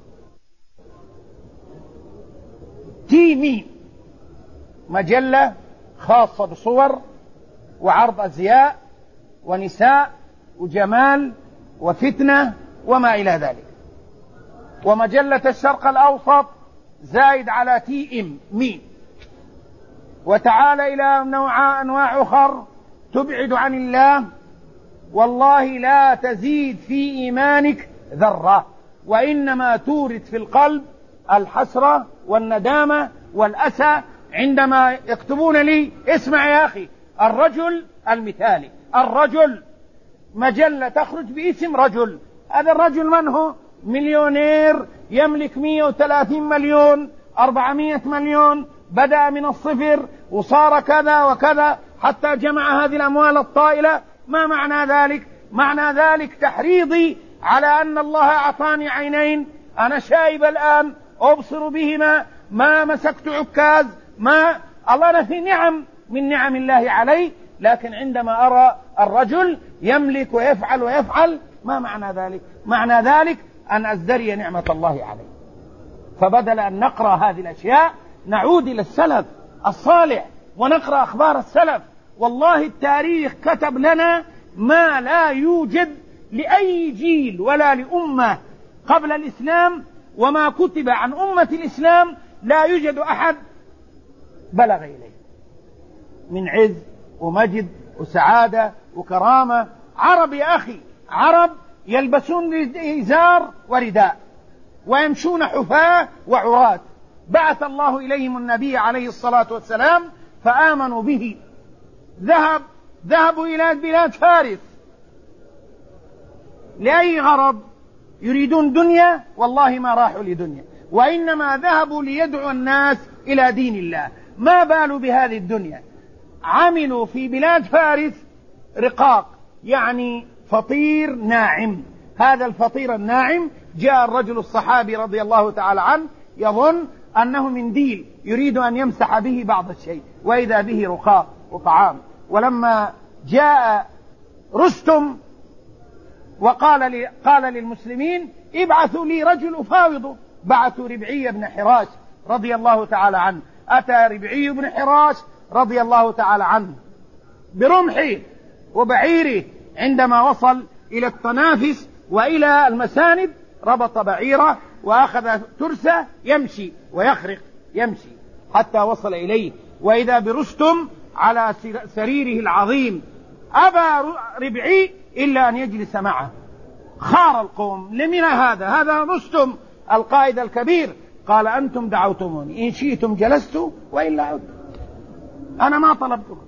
تيمي، مجلة خاصة بصور وعرض أزياء ونساء وجمال وفتنة وما إلى ذلك، ومجلة الشرق الأوسط زايد على تي ام مي، وتعال إلى نوع أنواع أخر تبعد عن الله، والله لا تزيد في إيمانك ذرة، وإنما تورد في القلب الحسرة والندامة والأسى عندما يكتبون لي: اسمع يا أخي، الرجل المثالي، الرجل، مجلة تخرج باسم رجل. هذا الرجل من هو؟ مليونير يملك مئة وثلاثين مليون، أربعمائة مليون، بدأ من الصفر وصار كذا وكذا حتى جمع هذه الأموال الطائلة. ما معنى ذلك؟ معنى ذلك تحريضي على أن الله أعطاني عينين، أنا شايب الآن أبصر بهما، ما مسكت عكاز، ما الله، أنا في نعم من نعم الله علي، لكن عندما أرى الرجل يملك ويفعل ويفعل، ما معنى ذلك؟ معنى ذلك أن أزدري نعمة الله علي. فبدل أن نقرأ هذه الأشياء نعود إلى السلف الصالح ونقرأ أخبار السلف. والله التاريخ كتب لنا ما لا يوجد لأي جيل ولا لأمة قبل الإسلام، وما كتب عن أمة الإسلام لا يوجد أحد بلغ إليه من عز ومجد وسعادة وكرامة. عرب يا أخي، عرب يلبسون إزار ورداء ويمشون حفاة وعراة، بعث الله إليهم النبي عليه الصلاة والسلام فآمنوا به. ذهب ذهبوا إلى بلاد فارس لأي غرض؟ يريدون دنيا؟ والله ما راحوا لدنيا، وإنما ذهبوا ليدعوا الناس إلى دين الله. ما بالوا بهذه الدنيا؟ عملوا في بلاد فارس رقاق، يعني فطير ناعم. هذا الفطير الناعم جاء الرجل الصحابي رضي الله تعالى عنه يظن أنه منديل يريد أن يمسح به بعض الشيء، وإذا به رقاق وطعام. ولما جاء رستم وقال لي قال للمسلمين ابعثوا لي رجل أفاوضه، بعثوا ربعي بن حراش رضي الله تعالى عنه. أتى ربعي بن حراش رضي الله تعالى عنه برمحه وبعيره، عندما وصل إلى التنافس وإلى المساند ربط بعيره وأخذ ترسه يمشي ويخرق يمشي حتى وصل إليه، وإذا برستم على سريره العظيم. أبى ربعي إلا أن يجلس معه. خار القوم، لمن هذا؟ هذا رستم القائد الكبير. قال أنتم دعوتموني، إن شئتم جلست وإلا عدت، أنا ما طلبتكم.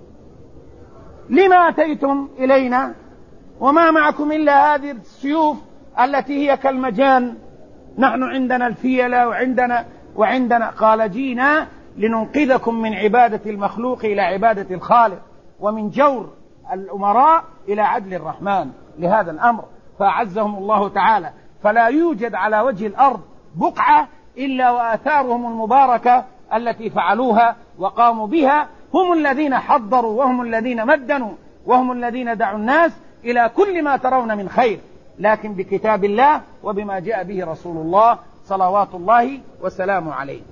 لما أتيتم إلينا وما معكم إلا هذه السيوف التي هي كالمجان؟ نحن عندنا الفيلة وعندنا وعندنا قال جينا لننقذكم من عبادة المخلوق إلى عبادة الخالق، ومن جور الأمراء إلى عدل الرحمن. لهذا الأمر فأعزهم الله تعالى، فلا يوجد على وجه الأرض بقعة إلا وآثارهم المباركة التي فعلوها وقاموا بها. هم الذين حضروا وهم الذين مدنوا وهم الذين دعوا الناس إلى كل ما ترون من خير، لكن بكتاب الله وبما جاء به رسول الله صلوات الله وسلامه عليه.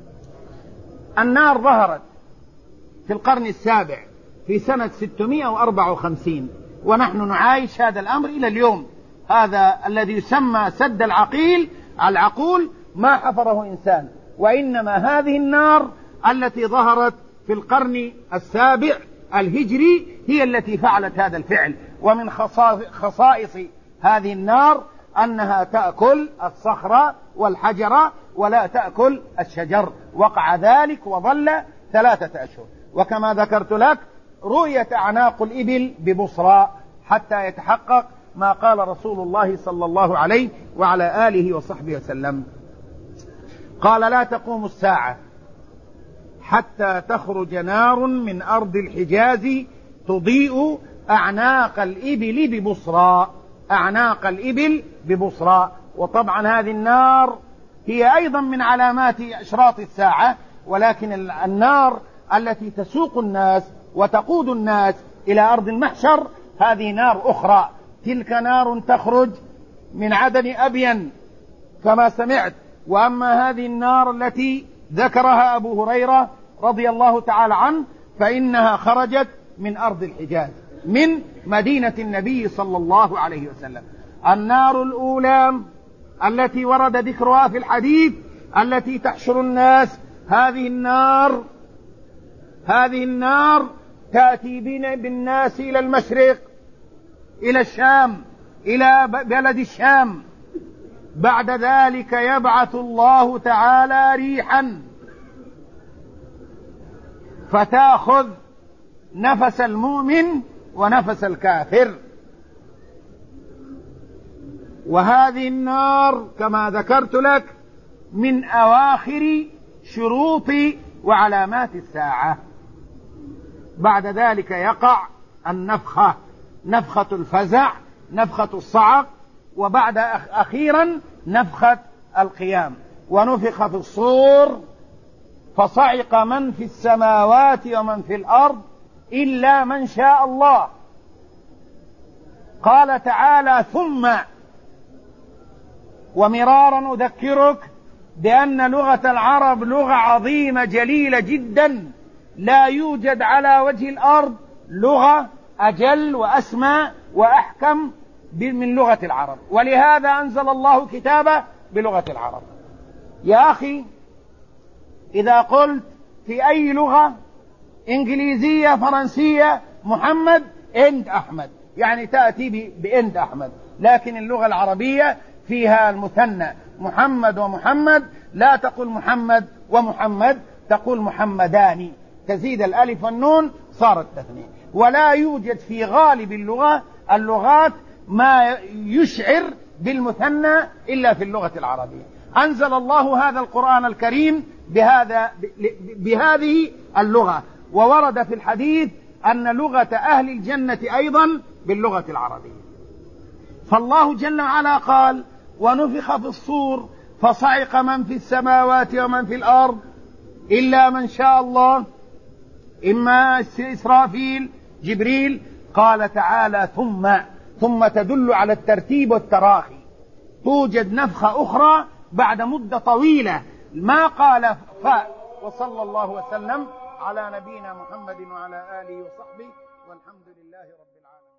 النار ظهرت في القرن السابع في سنة ستمائة وأربعة وخمسين، ونحن نعايش هذا الأمر إلى اليوم. هذا الذي يسمى سد العقيل العقول ما حفره إنسان، وإنما هذه النار التي ظهرت في القرن السابع الهجري هي التي فعلت هذا الفعل. ومن خصائص هذه النار أنها تأكل الصخرة والحجرة ولا تأكل الشجر. وقع ذلك وظل ثلاثة أشهر. وكما ذكرت لك رؤية أعناق الإبل ببصرى حتى يتحقق ما قال رسول الله صلى الله عليه وعلى آله وصحبه وسلم. قال لا تقوم الساعة حتى تخرج نار من أرض الحجاز تضيء أعناق الإبل ببصرى، أعناق الإبل ببصرى. وطبعا هذه النار هي أيضا من علامات أشراط الساعة، ولكن النار التي تسوق الناس وتقود الناس إلى أرض المحشر هذه نار أخرى. تلك نار تخرج من عدن أبين كما سمعت. وأما هذه النار التي ذكرها أبو هريرة رضي الله تعالى عنه فإنها خرجت من أرض الحجاز من مدينة النبي صلى الله عليه وسلم. النار الأولى التي ورد ذكرها في الحديث التي تحشر الناس، هذه النار هذه النار تأتي بالناس إلى المشرق، إلى الشام، إلى بلد الشام. بعد ذلك يبعث الله تعالى ريحا فتأخذ نفس المؤمن ونفس الكافر. وهذه النار كما ذكرت لك من أواخر شروط وعلامات الساعة. بعد ذلك يقع النفخة، نفخة الفزع، نفخة الصعق، وبعد أخيرا نفخة القيام. ونفخ في الصور فصعق من في السماوات ومن في الأرض إلا من شاء الله. قال تعالى ثم، ومرارا أذكرك بأن لغة العرب لغة عظيمة جليلة جدا، لا يوجد على وجه الأرض لغة أجل وأسمى وأحكم من لغة العرب، ولهذا أنزل الله كتابه بلغة العرب. يا أخي إذا قلت في أي لغة، إنجليزية، فرنسية، محمد، أنت أحمد، يعني تأتي بأنت أحمد، لكن اللغة العربية فيها المثنى محمد ومحمد، لا تقول محمد ومحمد، تقول محمدان، تزيد الألف والنون صارت تثنية. ولا يوجد في غالب اللغة اللغات ما يشعر بالمثنى إلا في اللغة العربية. أنزل الله هذا القرآن الكريم بهذا بهذه اللغة، وورد في الحديث أن لغة أهل الجنة أيضا باللغة العربية. فالله جل وعلا قال: ونفخ في الصور فصعق من في السماوات ومن في الأرض إلا من شاء الله، إما إسرافيل جبريل. قال تعالى: ثم ثم تدل على الترتيب والتراخي، توجد نفخة أخرى بعد مدة طويلة ما قال ف. وصلى الله وسلم على نبينا محمد وعلى آله وصحبه، والحمد لله رب العالمين.